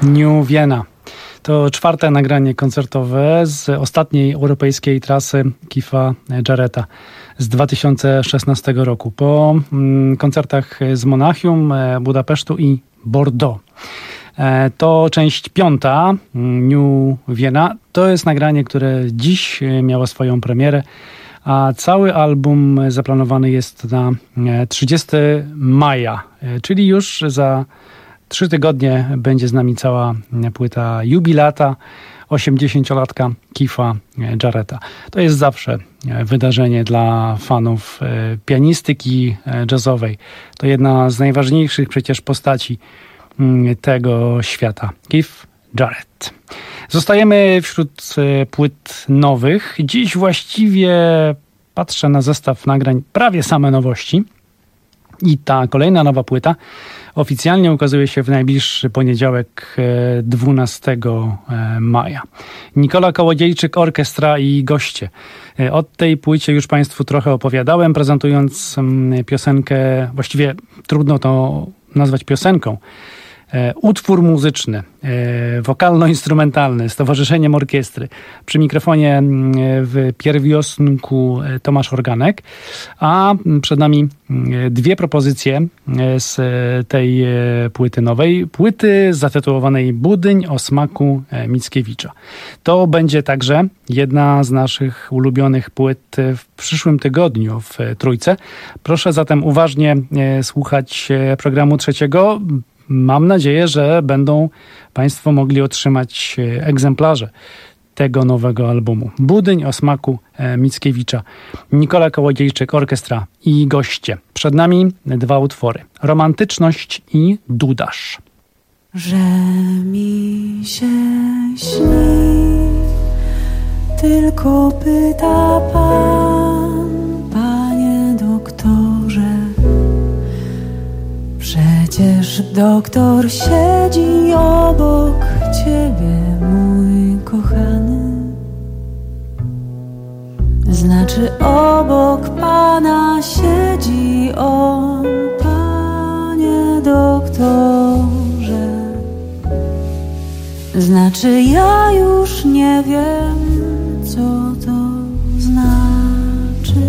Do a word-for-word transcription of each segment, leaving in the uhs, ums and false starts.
New Vienna. To czwarte nagranie koncertowe z ostatniej europejskiej trasy Keitha Jarretta z dwa tysiące szesnastego roku. Po mm, koncertach z Monachium, Budapesztu i Bordeaux. E, to część piąta, New Vienna. To jest nagranie, które dziś miało swoją premierę, a cały album zaplanowany jest na trzydziestego maja, czyli już za trzy tygodnie będzie z nami cała płyta jubilata, osiemdziesięciolatka Keitha Jarretta. To jest zawsze wydarzenie dla fanów pianistyki jazzowej. To jedna z najważniejszych przecież postaci tego świata. Keith Jarrett. Zostajemy wśród płyt nowych. Dziś właściwie patrzę na zestaw nagrań, prawie same nowości. I ta kolejna nowa płyta oficjalnie ukazuje się w najbliższy poniedziałek, dwunastego maja. Nikola Kołodziejczyk, orkiestra i goście. O tej płycie już Państwu trochę opowiadałem, prezentując piosenkę, właściwie trudno to nazwać piosenką, utwór muzyczny, wokalno-instrumentalny z Towarzyszeniem Orkiestry. Przy mikrofonie w pierwiosnku Tomasz Organek, a przed nami dwie propozycje z tej płyty nowej. Płyty zatytułowanej Budyń o smaku Mickiewicza. To będzie także jedna z naszych ulubionych płyt w przyszłym tygodniu w Trójce. Proszę zatem uważnie słuchać programu trzeciego. Mam nadzieję, że będą Państwo mogli otrzymać egzemplarze tego nowego albumu. Budyń o smaku Mickiewicza. Nikola Kołodziejczyk, orkiestra i goście. Przed nami dwa utwory. Romantyczność i Dudasz. Że mi się śni, tylko pyta pan, panie doktorze. Przecież doktor siedzi obok ciebie, mój kochany. Znaczy obok pana siedzi on, panie doktorze. Znaczy ja już nie wiem, co to znaczy.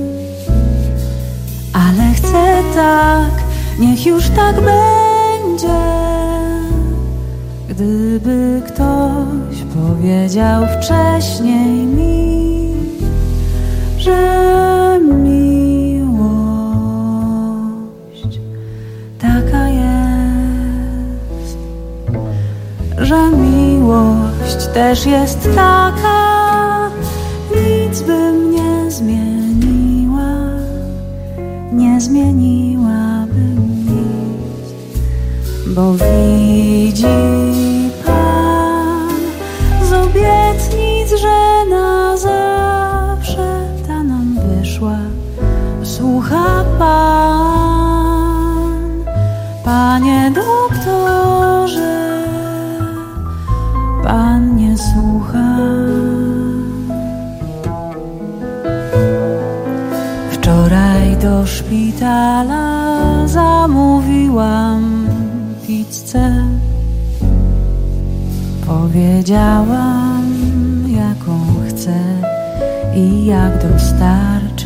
Ale chcę tak, niech już tak będzie. Gdyby ktoś powiedział wcześniej mi, że miłość taka jest, że miłość też jest taka, nic bym nie zmieniła, nie zmieniłabym nic, bo widzi Pan z obietnic, że na zawsze ta nam wyszła. Słucha Pan, panie doktorze, Pan nie słucha. Wczoraj do szpitala zamówiłam pizzę. Powiedziałam, jaką chcę i jak dostarczyć.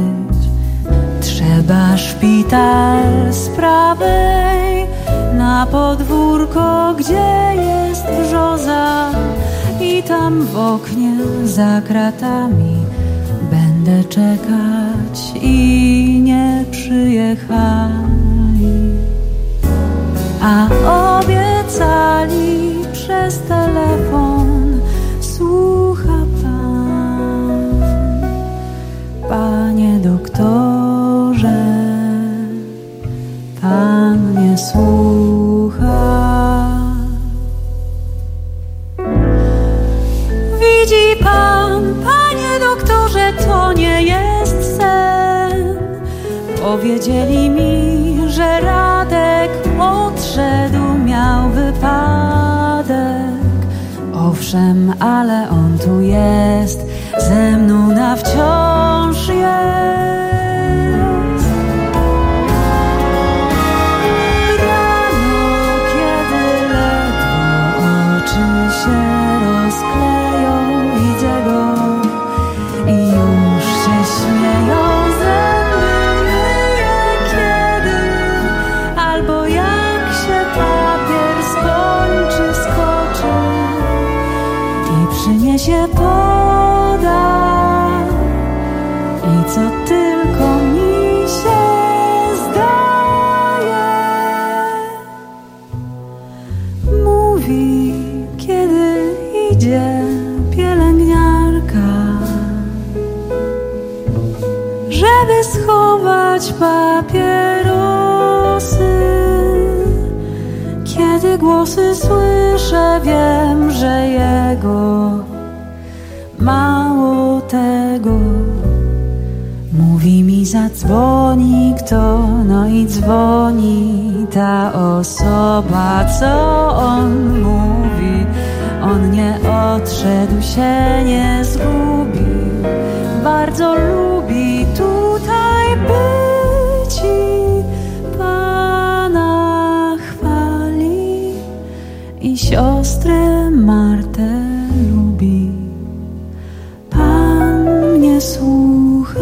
Trzeba szpital z prawej na podwórko, gdzie jest brzoza, i tam w oknie za kratami będę czekać i nie przyjechali. A obiecali przez telefon, słucha Pan, panie doktorze, Pan nie słucha. Widzi Pan, panie doktorze, to nie jest sen. Powiedzieli mi, że Radek odszedł, miał wypadek. Owszem, ale on tu jest, ze mną na wciąż jest. Rano, kiedy ledwo przyniesie, poda i co tylko mi się zdaje. Mówi, kiedy idzie pielęgniarka, żeby schować papierosy. Kiedy głosy słyszę, wiem, że jego mało tego. Mówi mi, zadzwoni kto, no i dzwoni ta osoba, co on mówi. On nie odszedł, się nie zgubił, bardzo lubi tutaj być i Pana chwali i siostrę Martę lubi. Pan mnie słucha.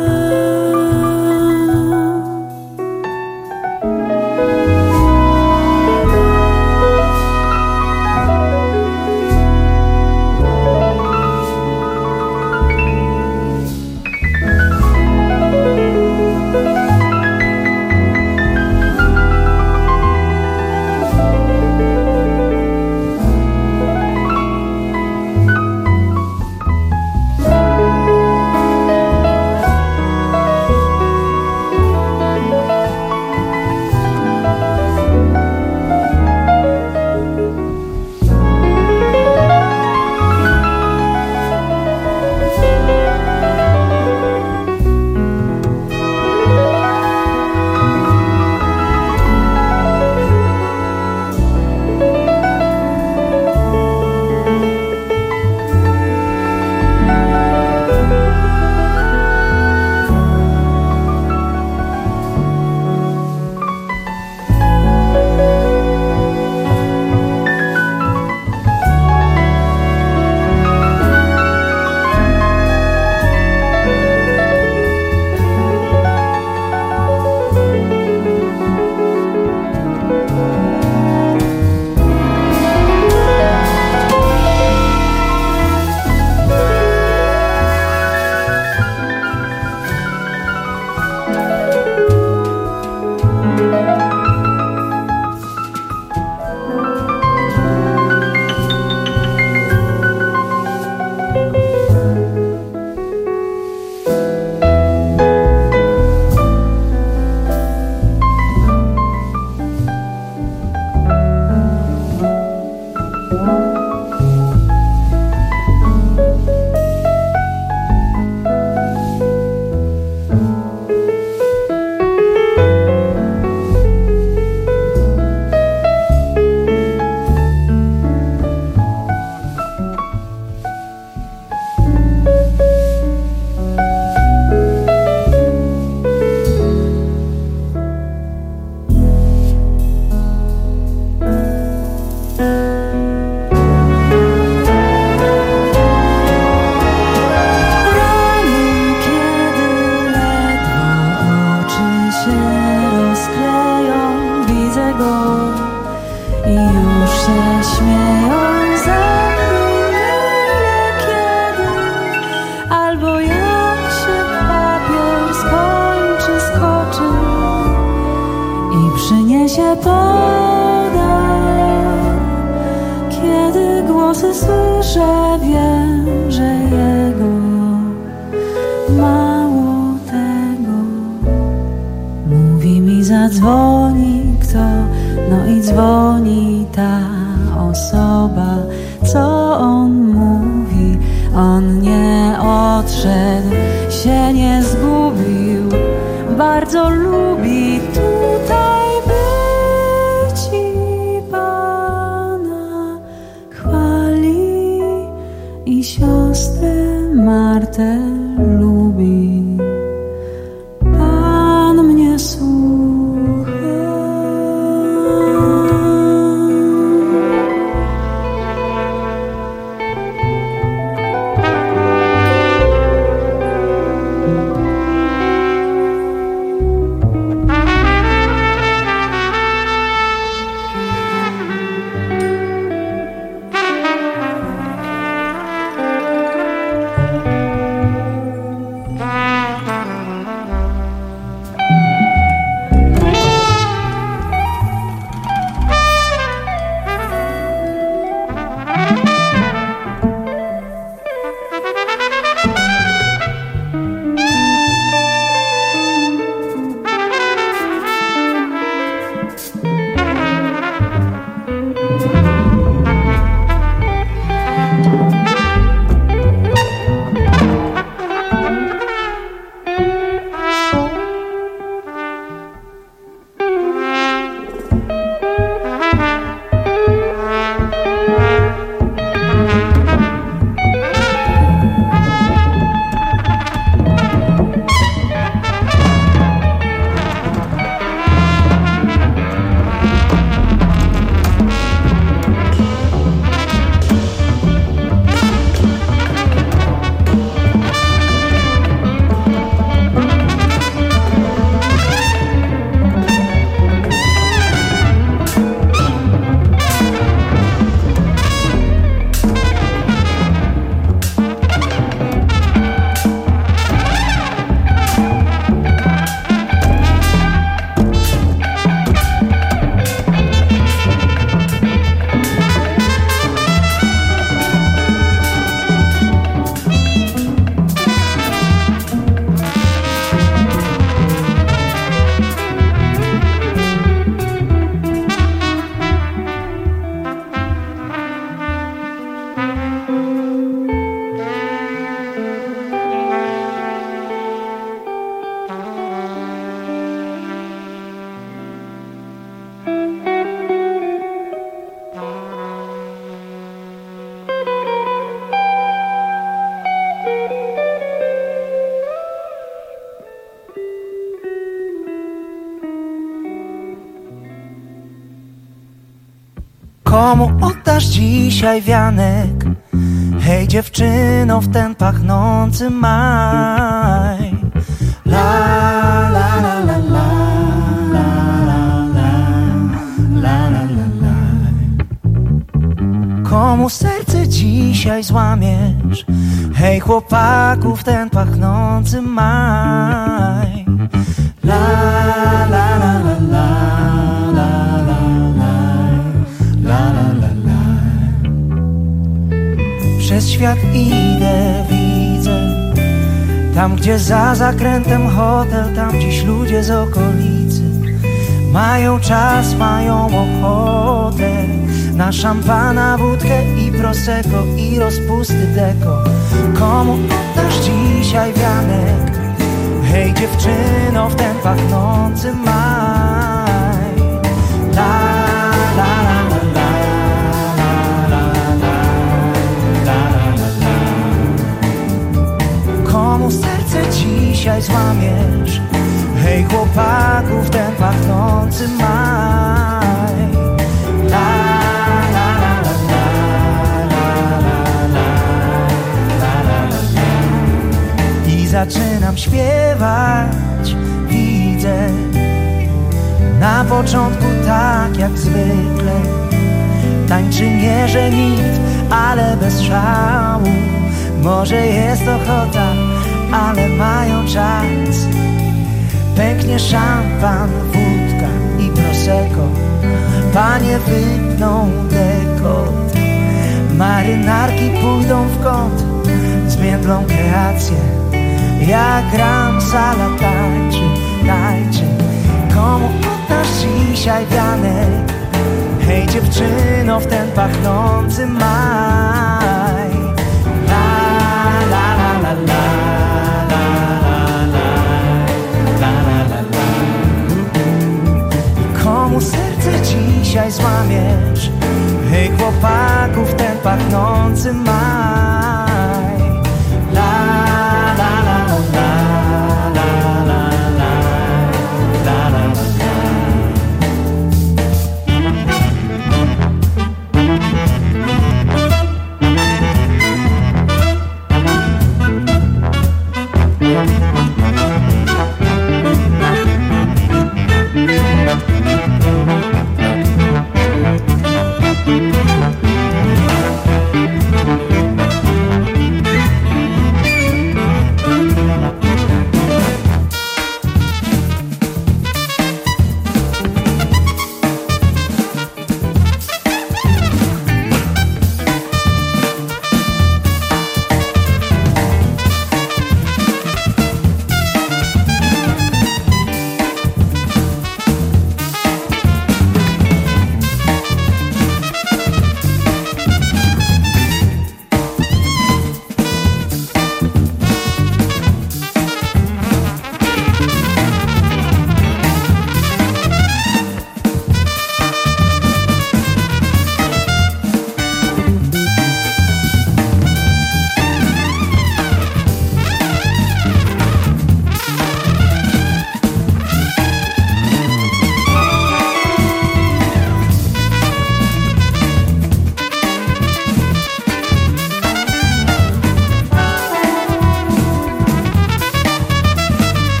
Zadzwoni kto, no i dzwoni ta osoba, co on mówi. On nie odszedł, się nie zgubił, bardzo lubi tutaj być i Pana chwali i siostrę Martę lubi. Pan mnie słucha. Komu oddasz dzisiaj wianek? Hej dziewczyno, w ten pachnący maj. La la la la la la la la la la. Komu serce dzisiaj złamiesz? Hej chłopaku, w ten pachnący maj. La la la la la la la la la la la. Przez świat idę, widzę, tam gdzie za zakrętem hotel, tam dziś ludzie z okolicy mają czas, mają ochotę na szampana, wódkę i prosecco i rozpusty deko. Komu oddasz dzisiaj wianek? Hej dziewczyno, w ten pachnący maj. La la la la la la la la la la. Komu serce dzisiaj złamiesz? Hej chłopaku, w ten pachnący maj. La la la la la la la la la. I zaczynam śpiewać, widzę na początku tak jak zwykle. Tańczy nie, że nikt, ale bez szału. Może jest ochota, ale mają czas. Pęknie szampan, wódka i prosecco. Panie wypną dekot. Marynarki pójdą w kąt, zmiędlą kreację. Ja gram, sala tańczy, tańczy. Komu oddasz dzisiaj wianek? Hej dziewczyno, w ten pachnący maj. La la la la la la la la la la la. Komu serce dzisiaj złamiesz? Hej chłopaku, w ten pachnący maj. La la la la la la la la la la la.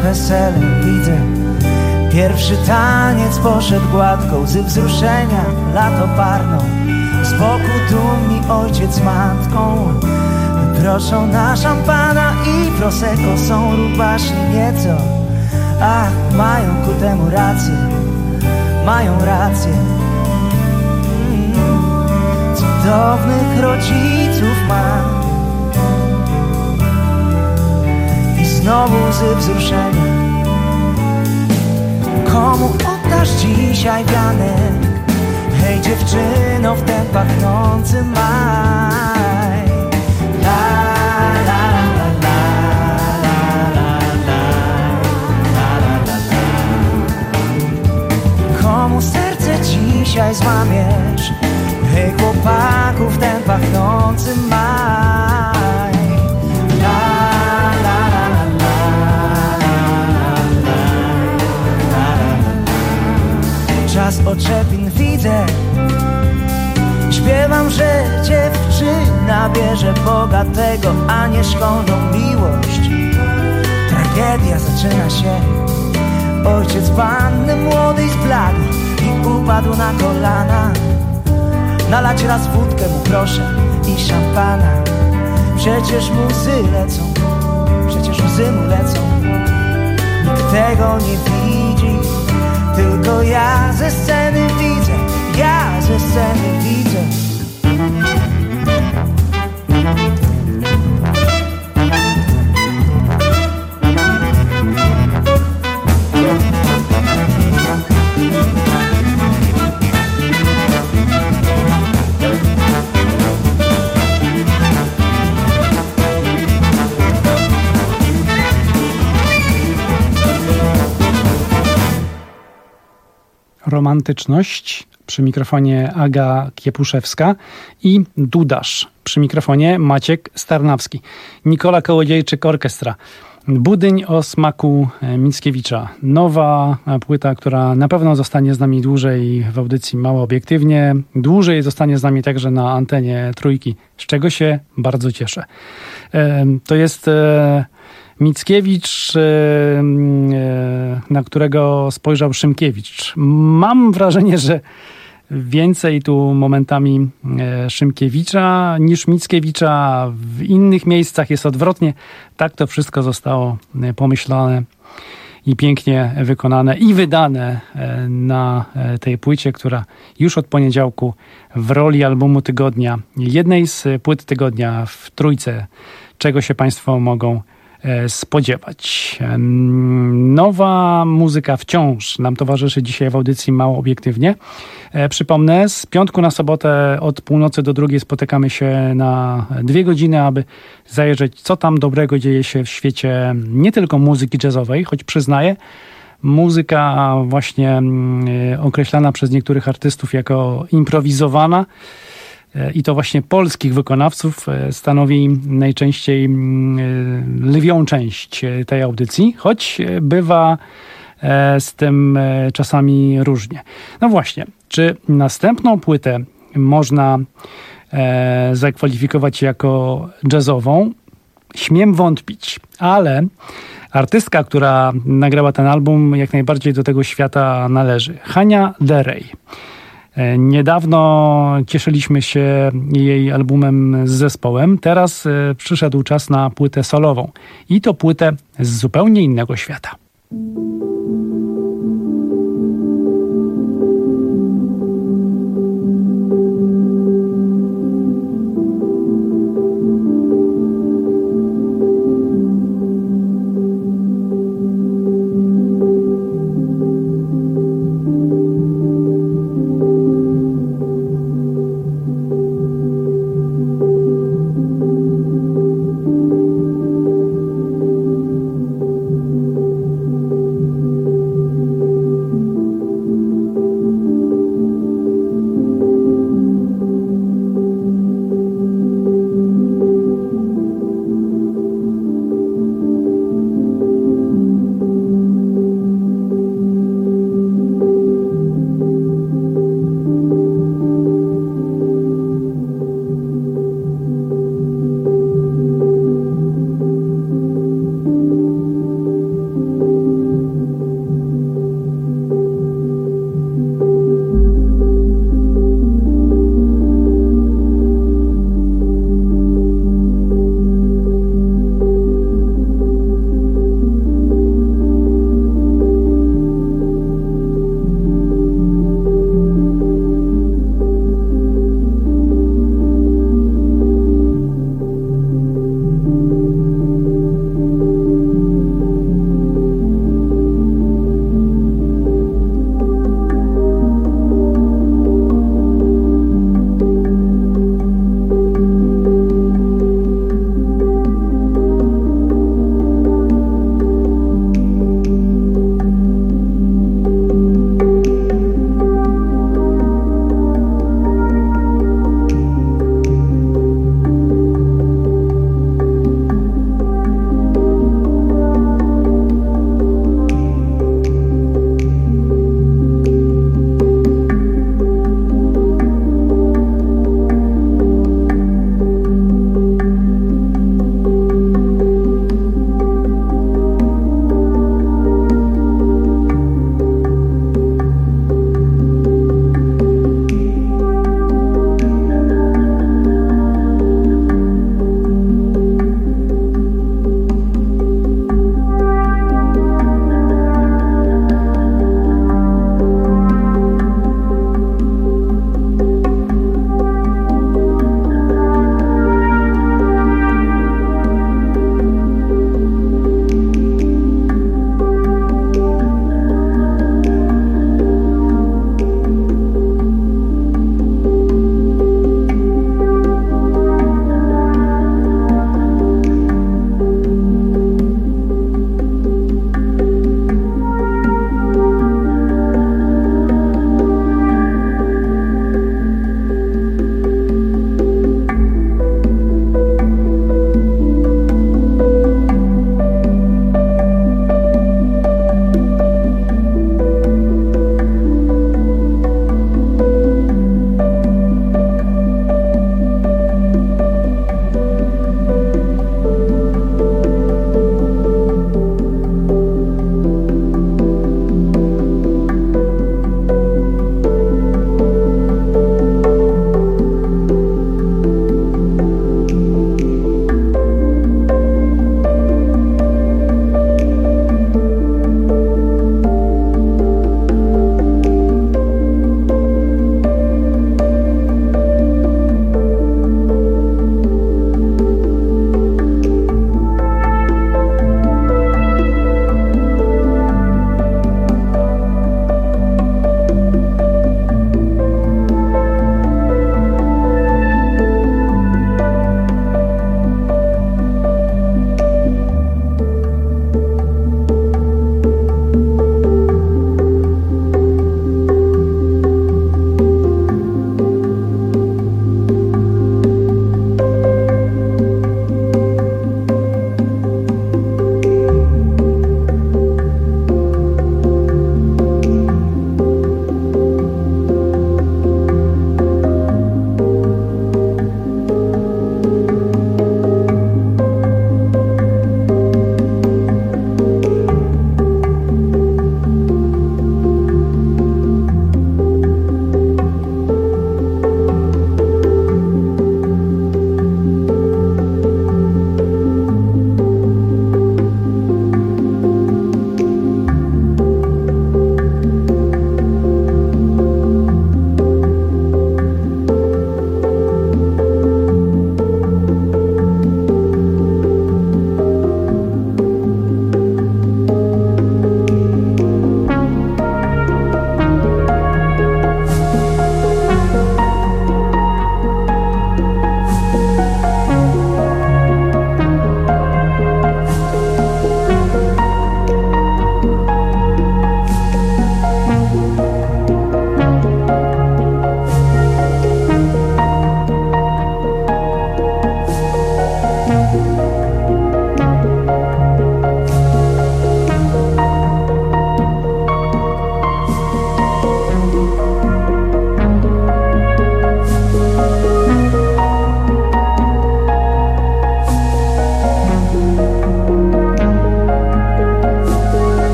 wesele widzę. Pierwszy taniec poszedł gładko, łzy wzruszenia lato parną. Z boku dumni ojciec z matką proszą na szampana i prosecco. Są rubaszni nieco, ach, mają ku temu rację, mają rację. mm, Cudownych rodziców mam. I znowu łzy wzruszenia. Komu oddasz dzisiaj wianek? Hej dziewczyno, w ten pachnący maj. La, la, la, la, la, la, la, la, la, la. Komu serce dzisiaj złamiesz? Hej chłopaku, w ten pachnący maj. La, la, la, la, la, la, la. Czas oczepin widzę. Śpiewam, że dziewczyna bierze bogatego, a nie szkolną miłość. Tragedia zaczyna się. Ojciec panny młodej zbladł i upadł na kolana. Nalać raz wódkę mu proszę i szampana. Przecież mu łzy lecą, przecież łzy mu lecą. Nikt tego nie widzi, tylko ja ze sceny widzę, ja ze sceny widzę. Romantyczność przy mikrofonie Aga Kiepuszewska i Dudasz przy mikrofonie Maciek Starnawski. Nikola Kołodziejczyk Orkiestra. Budyń o smaku Mickiewicza. Nowa płyta, która na pewno zostanie z nami dłużej w audycji Mało Obiektywnie. Dłużej zostanie z nami także na antenie Trójki, z czego się bardzo cieszę. To jest Mickiewicz, na którego spojrzał Szymkiewicz. Mam wrażenie, że więcej tu momentami Szymkiewicza niż Mickiewicza. W innych miejscach jest odwrotnie. Tak to wszystko zostało pomyślane i pięknie wykonane i wydane na tej płycie, która już od poniedziałku w roli albumu tygodnia, jednej z płyt tygodnia w Trójce, czego się Państwo mogą spodziewać. Nowa muzyka wciąż nam towarzyszy dzisiaj w audycji Mało Obiektywnie. Przypomnę, z piątku na sobotę od północy do drugiej spotykamy się na dwie godziny, aby zajrzeć, co tam dobrego dzieje się w świecie nie tylko muzyki jazzowej, choć przyznaję, muzyka właśnie określana przez niektórych artystów jako improwizowana i to właśnie polskich wykonawców stanowi najczęściej lwią część tej audycji, choć bywa z tym czasami różnie. No właśnie, czy następną płytę można zakwalifikować jako jazzową? Śmiem wątpić, ale artystka, która nagrała ten album, jak najbardziej do tego świata należy. Hania Del Rey. Niedawno cieszyliśmy się jej albumem z zespołem. Teraz przyszedł czas na płytę solową. I to płytę z zupełnie innego świata.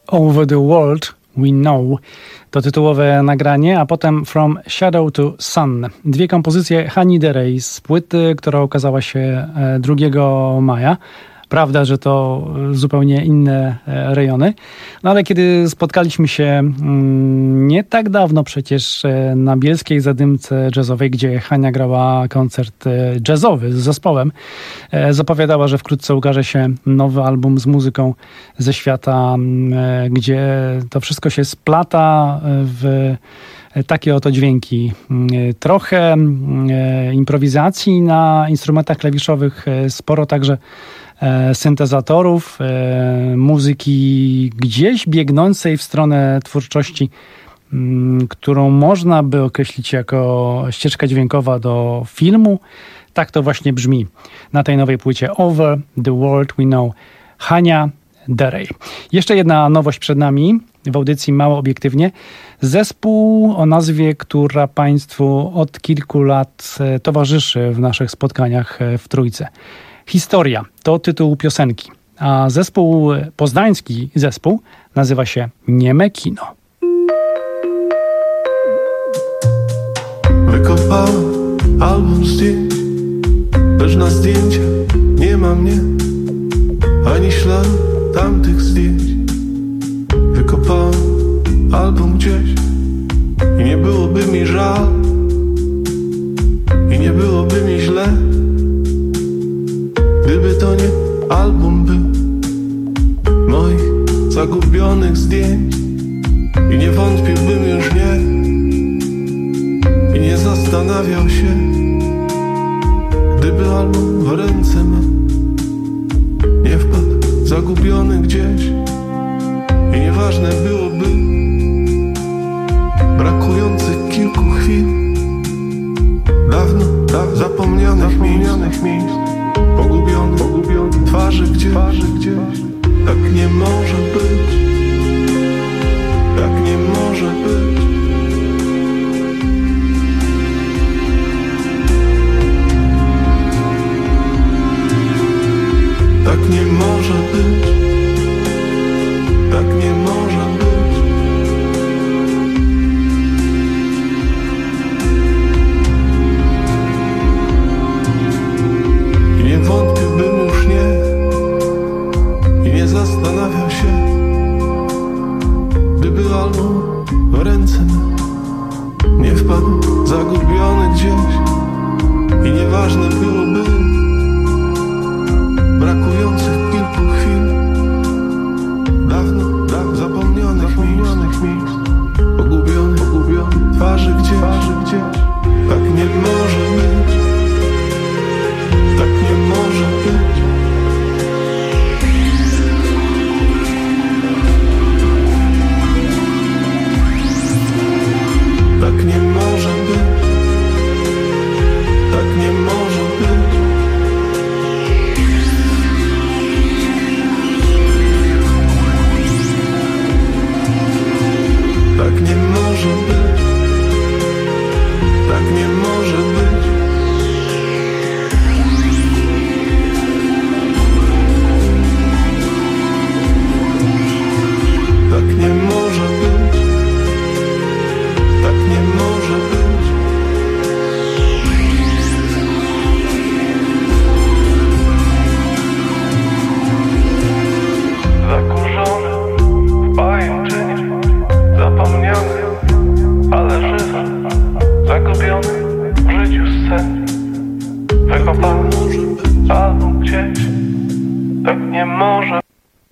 Over the World We Know to tytułowe nagranie, a potem From Shadow to Sun. Dwie kompozycje Hani Derej z płyty, która ukazała się drugiego maja. Prawda, że to zupełnie inne rejony. No ale kiedy spotkaliśmy się nie tak dawno przecież na Bielskiej Zadymce Jazzowej, gdzie Hania grała koncert jazzowy z zespołem, zapowiadała, że wkrótce ukaże się nowy album z muzyką ze świata, gdzie to wszystko się splata w takie oto dźwięki. Trochę improwizacji na instrumentach klawiszowych, sporo także syntezatorów, muzyki gdzieś biegnącej w stronę twórczości, którą można by określić jako ścieżka dźwiękowa do filmu. Tak to właśnie brzmi na tej nowej płycie Over the World We Know. Hania Derej. Jeszcze jedna nowość przed nami w audycji Mało Obiektywnie. Zespół o nazwie, która Państwu od kilku lat towarzyszy w naszych spotkaniach w Trójce. Historia to tytuł piosenki, a zespół, poznański zespół, nazywa się Nieme Kino. Wykopałem album zdjęć, lecz na zdjęciach nie ma mnie, ani śladu tamtych zdjęć. Wykopałem album gdzieś i nie byłoby mi żal, i nie byłoby mi źle, gdyby to nie album był moich zagubionych zdjęć. I nie wątpiłbym już nie, i nie zastanawiał się, gdyby album w ręce ma nie wpadł zagubiony gdzieś. I nieważne byłoby brakujących kilku chwil, dawno, dawno zapomnianych, zapomnianych miejsc, pogubiony, pogubiony twarzy gdzieś, twarzy gdzieś. Tak nie może być, tak nie może być. Tak nie może być, tak nie może być. I nie wątpiłbym już nie, i nie zastanawiał się, gdyby album w ręce nie wpadł zagubiony gdzieś. I nieważne byłoby brakujących kilku chwil, dawno, dawno zapomnianych, zapomnianych miejsc, pogubionych, pogubionych twarzy gdzieś, twarzy gdzieś. Tak nie może być, tak nie może być. Tak nie może być, tak nie może być. Tak nie może być, tak nie może być. Tak nie może być, tak nie może być. Zakurzony w pajęczynie, zapomniany, ale żywy, zagubiony w życiu sceny. Wykopany album gdzieś, tak nie może.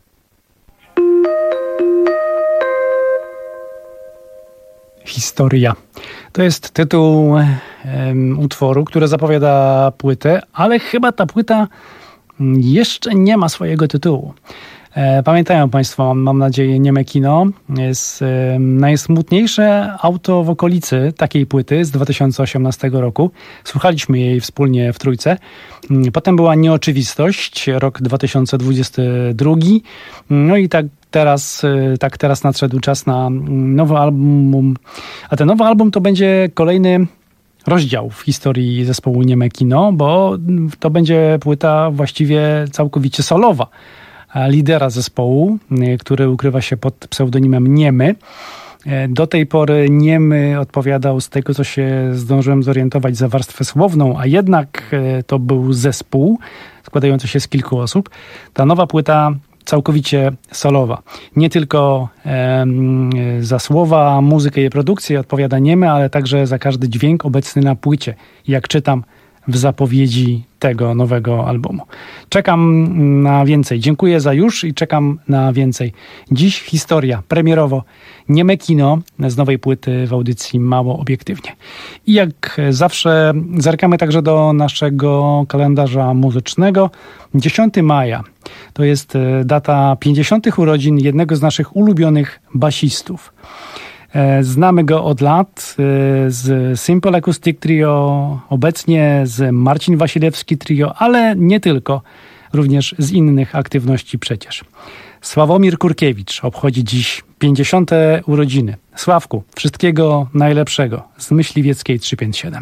Historia. To jest tytuł um, utworu, który zapowiada płytę, ale chyba ta płyta jeszcze nie ma swojego tytułu. E, pamiętają Państwo, mam nadzieję, Nieme Kino. Jest e, najsmutniejsze auto w okolicy takiej płyty z dwa tysiące osiemnastego roku. Słuchaliśmy jej wspólnie w Trójce. Potem była Nieoczywistość, rok dwa tysiące dwudziesty drugi. No i tak teraz, tak teraz nadszedł czas na nowy album. A ten nowy album to będzie kolejny rozdział w historii zespołu Nieme Kino, bo to będzie płyta właściwie całkowicie solowa lidera zespołu, który ukrywa się pod pseudonimem Niemy. Do tej pory Niemy odpowiadał, z tego co się zdążyłem zorientować, za warstwę słowną, a jednak to był zespół składający się z kilku osób. Ta nowa płyta całkowicie solowa. Nie tylko e, za słowa, muzykę i produkcję odpowiada Niemy, ale także za każdy dźwięk obecny na płycie. Jak czytam w zapowiedzi tego nowego albumu. Czekam na więcej. Dziękuję za już i czekam na więcej. Dziś historia, premierowo Nieme Kino z nowej płyty w audycji Mało Obiektywnie. I jak zawsze zerkamy także do naszego kalendarza muzycznego. dziesiątego maja to jest data pięćdziesiątych urodzin jednego z naszych ulubionych basistów. Znamy go od lat z Simple Acoustic Trio, obecnie z Marcin Wasilewski Trio, ale nie tylko, również z innych aktywności przecież. Sławomir Kurkiewicz obchodzi dziś pięćdziesiąte urodziny. Sławku, wszystkiego najlepszego z Myśliwieckiej trzysta pięćdziesiąt siedem.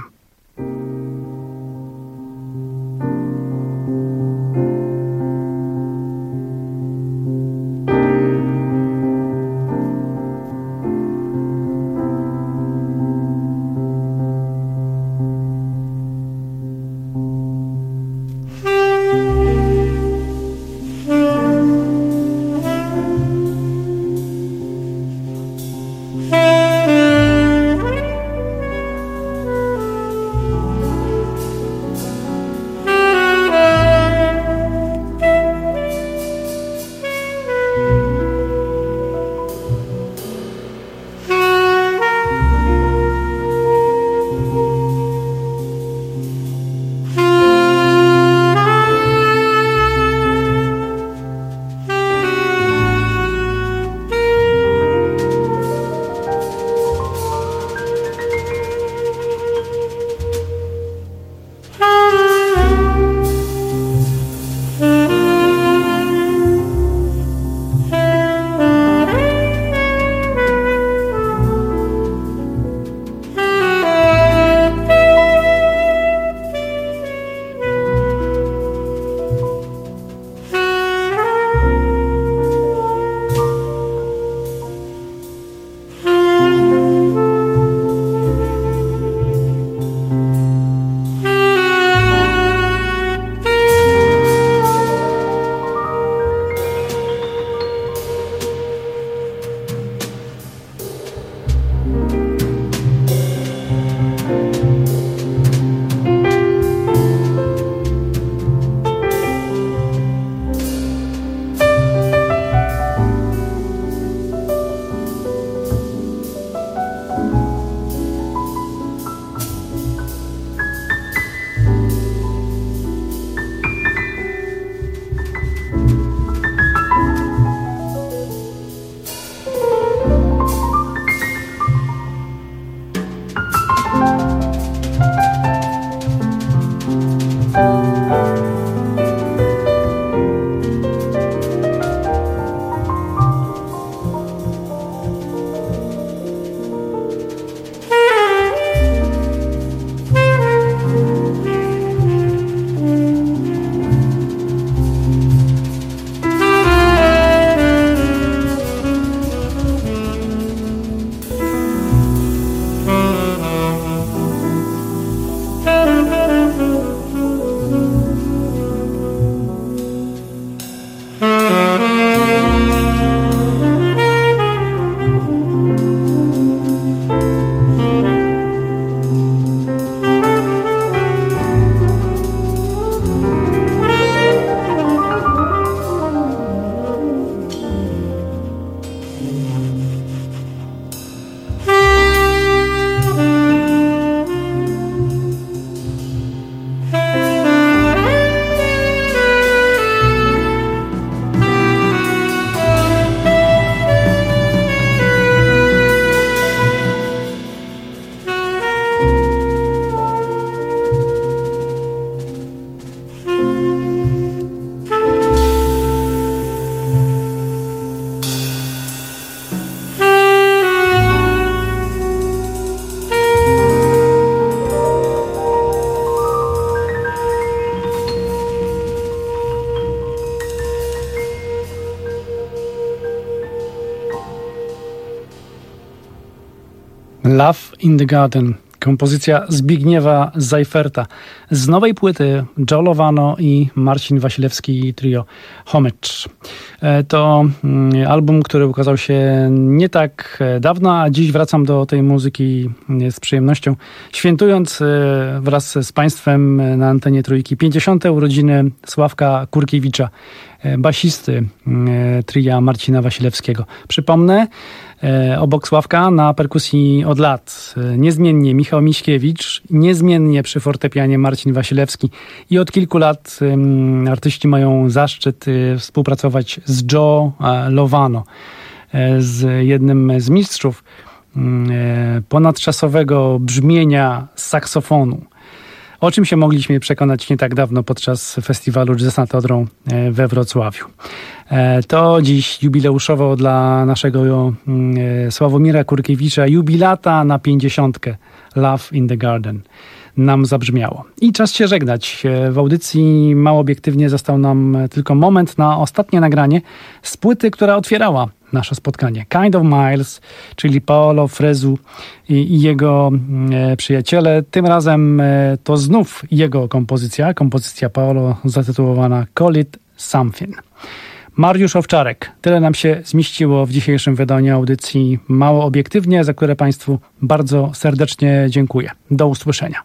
Love in the Garden. Kompozycja Zbigniewa Zajferta z nowej płyty Joe Lovano i Marcin Wasilewski trio Homage. To album, który ukazał się nie tak dawno, a dziś wracam do tej muzyki z przyjemnością, świętując wraz z Państwem na antenie Trójki pięćdziesiąte urodziny Sławka Kurkiewicza, basisty tria Marcina Wasilewskiego. Przypomnę, obok Sławka na perkusji od lat niezmiennie Michał Miśkiewicz, niezmiennie przy fortepianie Marcin Wasilewski i od kilku lat um, artyści mają zaszczyt y, współpracować z Joe Lovano, y, z jednym z mistrzów y, ponadczasowego brzmienia saksofonu. O czym się mogliśmy przekonać nie tak dawno podczas festiwalu Jazz nad Odrą we Wrocławiu. To dziś jubileuszowo dla naszego Sławomira Kurkiewicza jubilata na pięćdziesiątkę Love in the Garden nam zabrzmiało. I czas się żegnać. W audycji Mało Obiektywnie został nam tylko moment na ostatnie nagranie z płyty, która otwierała nasze spotkanie. Kind of Miles, czyli Paolo Fresu i, i jego e, przyjaciele. Tym razem e, to znów jego kompozycja, kompozycja Paolo zatytułowana Call It Something. Mariusz Owczarek. Tyle nam się zmieściło w dzisiejszym wydaniu audycji Mało Obiektywnie, za które Państwu bardzo serdecznie dziękuję. Do usłyszenia.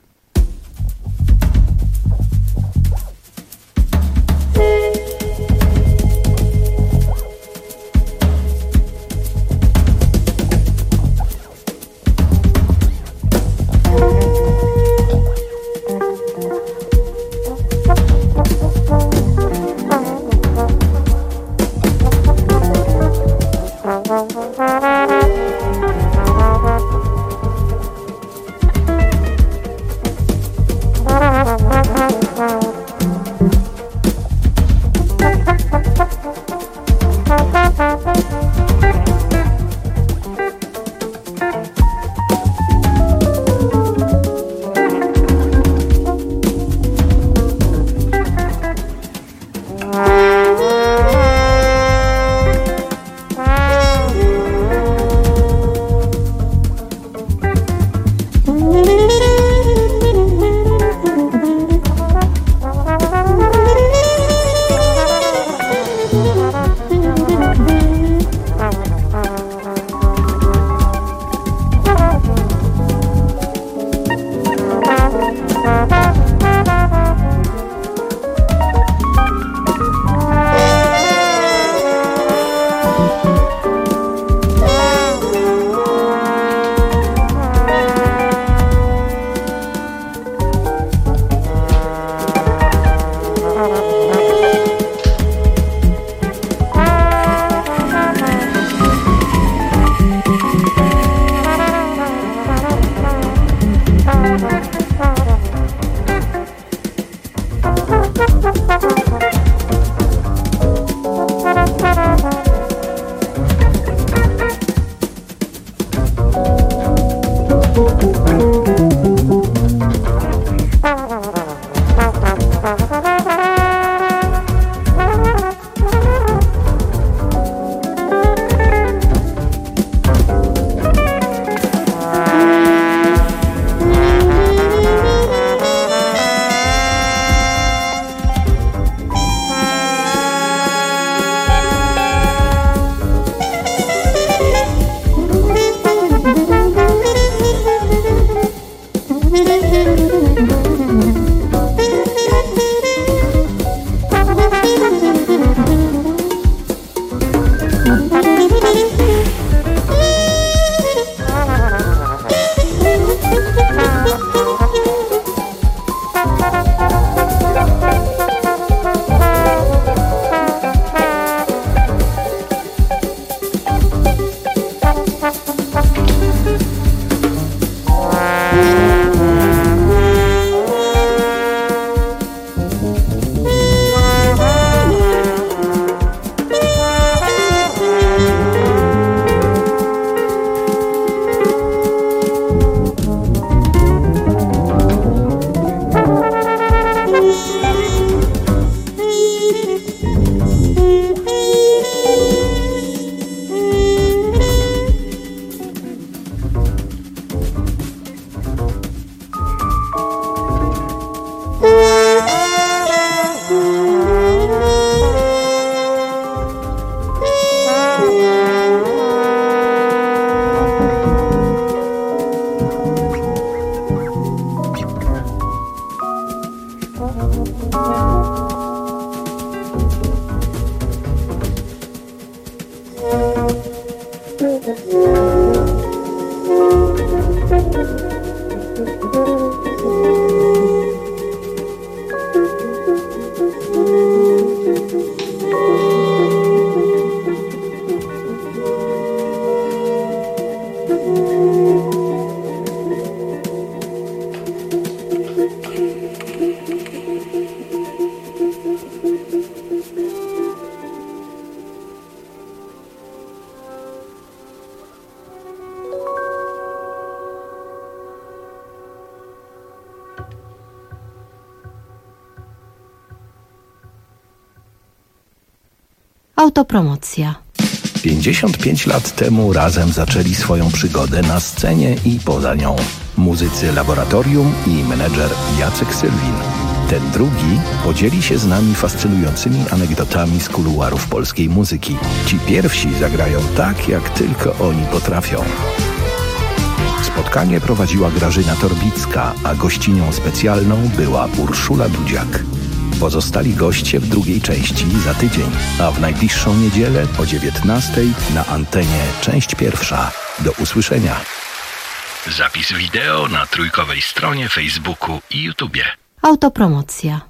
Autopromocja. pięćdziesiąt pięć lat temu razem zaczęli swoją przygodę na scenie i poza nią. Muzycy Laboratorium i menedżer Jacek Sylwin. Ten drugi podzieli się z nami fascynującymi anegdotami z kuluarów polskiej muzyki. Ci pierwsi zagrają tak, jak tylko oni potrafią. Spotkanie prowadziła Grażyna Torbicka, a gościnią specjalną była Urszula Dudziak. Pozostali goście w drugiej części za tydzień, a w najbliższą niedzielę o dziewiętnastej na antenie część pierwsza. Do usłyszenia. Zapis wideo na trójkowej stronie Facebooku i YouTubie. Autopromocja.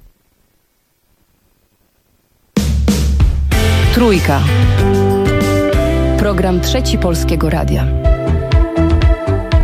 Trójka. Program Trzeci Polskiego Radia.